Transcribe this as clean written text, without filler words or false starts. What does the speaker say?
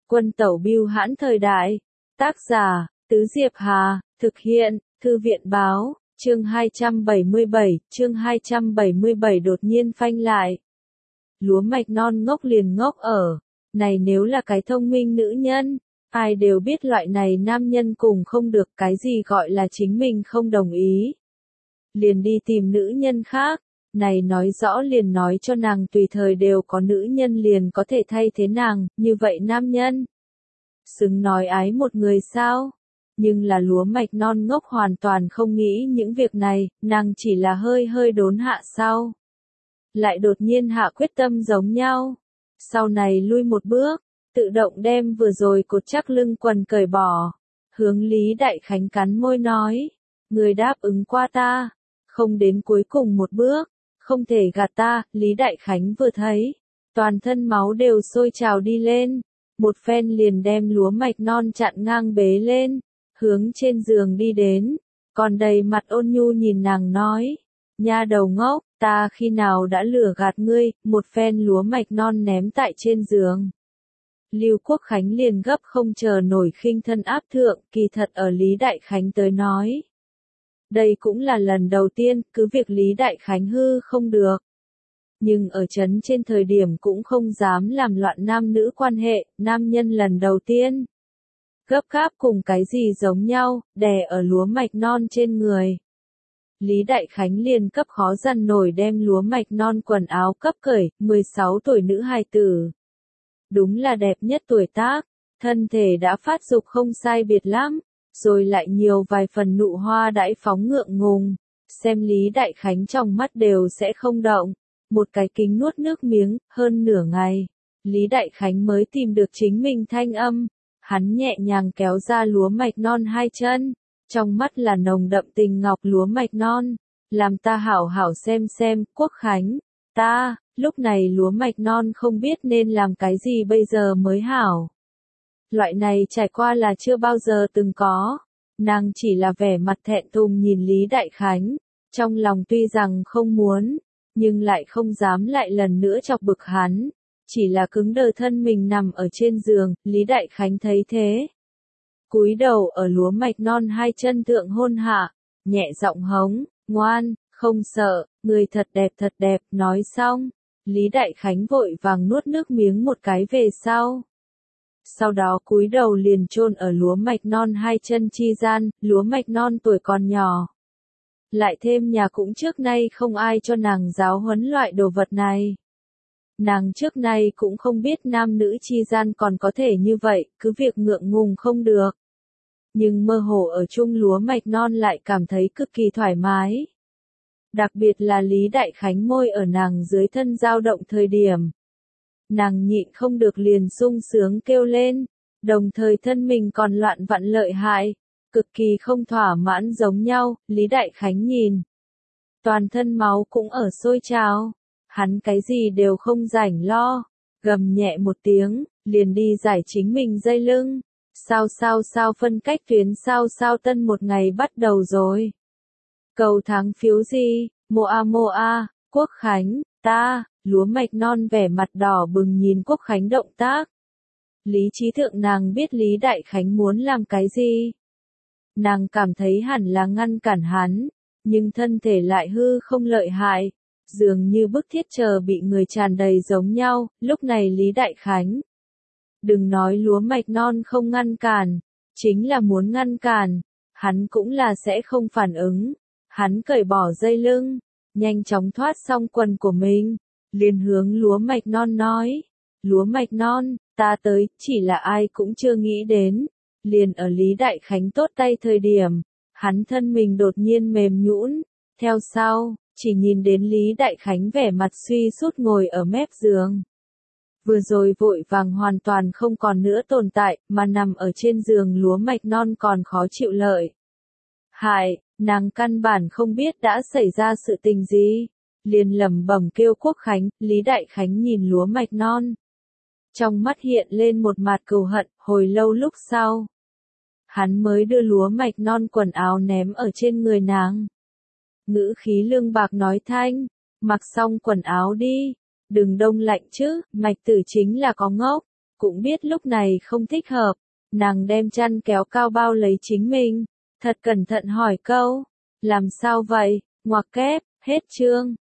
Quân tẩu bưu hãn thời đại. Tác giả, Tứ Diệp Hà, thực hiện, Thư viện báo, chương 277 đột nhiên phanh lại. Lúa mạch non ngốc liền ngốc ở. Này nếu là cái thông minh nữ nhân, ai đều biết loại này nam nhân cùng không được, cái gì gọi là chính mình không đồng ý. Liền đi tìm nữ nhân khác, này nói rõ liền nói cho nàng tùy thời đều có nữ nhân liền có thể thay thế nàng, như vậy nam nhân. Xứng nói ái một người sao? Nhưng là lúa mạch non ngốc hoàn toàn không nghĩ những việc này, nàng chỉ là hơi đốn hạ sau. Lại đột nhiên hạ quyết tâm giống nhau. Sau này lui một bước, tự động đem vừa rồi cột chắc lưng quần cởi bỏ. Hướng Lý Đại Khánh cắn môi nói, người đáp ứng qua ta, không đến cuối cùng một bước, không thể gạt ta. Lý Đại Khánh vừa thấy, toàn thân máu đều sôi trào đi lên, một phen liền đem lúa mạch non chặn ngang bế lên, hướng trên giường đi đến, còn đầy mặt ôn nhu nhìn nàng nói, nha đầu ngốc, ta khi nào đã lừa gạt ngươi. Một phen lúa mạch non ném tại trên giường. Lưu Quốc Khánh liền gấp không chờ nổi khinh thân áp thượng, kỳ thật ở Lý Đại Khánh tới nói. Đây cũng là lần đầu tiên, cứ việc Lý Đại Khánh hư không được. Nhưng ở trấn trên thời điểm cũng không dám làm loạn nam nữ quan hệ, nam nhân lần đầu tiên. Gấp gáp cùng cái gì giống nhau, đè ở lúa mạch non trên người. Lý Đại Khánh liền cấp khó dằn nổi đem lúa mạch non quần áo cấp cởi, 16 tuổi nữ hài tử. Đúng là đẹp nhất tuổi tác, thân thể đã phát dục không sai biệt lắm, rồi lại nhiều vài phần nụ hoa đãi phóng ngượng ngùng, xem Lý Đại Khánh trong mắt đều sẽ không động, một cái kính nuốt nước miếng, hơn nửa ngày, Lý Đại Khánh mới tìm được chính mình thanh âm, hắn nhẹ nhàng kéo ra lúa mạch non hai chân, trong mắt là nồng đậm tình ngọc. Lúa mạch non, làm ta hảo hảo xem, Quốc Khánh, ta. Lúc này lúa mạch non không biết nên làm cái gì bây giờ mới hảo. Loại này trải qua là chưa bao giờ từng có. Nàng chỉ là vẻ mặt thẹn thùng nhìn Lý Đại Khánh. Trong lòng tuy rằng không muốn, nhưng lại không dám lại lần nữa chọc bực hắn. Chỉ là cứng đờ thân mình nằm ở trên giường, Lý Đại Khánh thấy thế. Cúi đầu ở lúa mạch non hai chân thượng hôn hạ, nhẹ giọng hống, ngoan, không sợ, người thật đẹp, nói xong. Lý Đại Khánh vội vàng nuốt nước miếng một cái về sau. Sau đó cúi đầu liền chôn ở lúa mạch non hai chân chi gian, lúa mạch non tuổi còn nhỏ. Lại thêm nhà cũng trước nay không ai cho nàng giáo huấn loại đồ vật này. Nàng trước nay cũng không biết nam nữ chi gian còn có thể như vậy, cứ việc ngượng ngùng không được. Nhưng mơ hồ ở chung lúa mạch non lại cảm thấy cực kỳ thoải mái. Đặc biệt là Lý Đại Khánh môi ở nàng dưới thân dao động thời điểm. Nàng nhịn không được liền sung sướng kêu lên, đồng thời thân mình còn loạn vặn lợi hại, cực kỳ không thỏa mãn giống nhau. Lý Đại Khánh nhìn, toàn thân máu cũng ở sôi trào, hắn cái gì đều không rảnh lo, gầm nhẹ một tiếng, liền đi giải chính mình dây lưng. Sao phân cách tuyến sao tân một ngày bắt đầu rồi. Cầu tháng phiếu gì, moa, Quốc Khánh, ta. Lúa mạch non vẻ mặt đỏ bừng nhìn Quốc Khánh động tác. Lý trí thượng nàng biết Lý Đại Khánh muốn làm cái gì. Nàng cảm thấy hẳn là ngăn cản hắn, nhưng thân thể lại hư không lợi hại, dường như bức thiết chờ bị người tràn đầy giống nhau. Lúc này Lý Đại Khánh, đừng nói lúa mạch non không ngăn cản, chính là muốn ngăn cản, hắn cũng là sẽ không phản ứng. Hắn cởi bỏ dây lưng, nhanh chóng thoát xong quần của mình, liền hướng lúa mạch non nói, lúa mạch non, ta tới, chỉ là ai cũng chưa nghĩ đến. Liền ở Lý Đại Khánh tốt tay thời điểm, hắn thân mình đột nhiên mềm nhũn, theo sau, chỉ nhìn đến Lý Đại Khánh vẻ mặt suy sút ngồi ở mép giường. Vừa rồi vội vàng hoàn toàn không còn nữa tồn tại, mà nằm ở trên giường lúa mạch non còn khó chịu lợi hại. Nàng căn bản không biết đã xảy ra sự tình gì, liền lẩm bẩm kêu Quốc Khánh. Lý Đại Khánh nhìn lúa mạch non, trong mắt hiện lên một mặt cừu hận. Hồi lâu lúc sau, hắn mới đưa lúa mạch non quần áo ném ở trên người nàng. Ngữ khí lương bạc nói thanh, mặc xong quần áo đi, đừng đông lạnh chứ. Mạch tử chính là có ngốc, cũng biết lúc này không thích hợp. Nàng đem chăn kéo cao bao lấy chính mình. Thật cẩn thận hỏi câu. Làm sao vậy? Ngoặc kép, hết chương.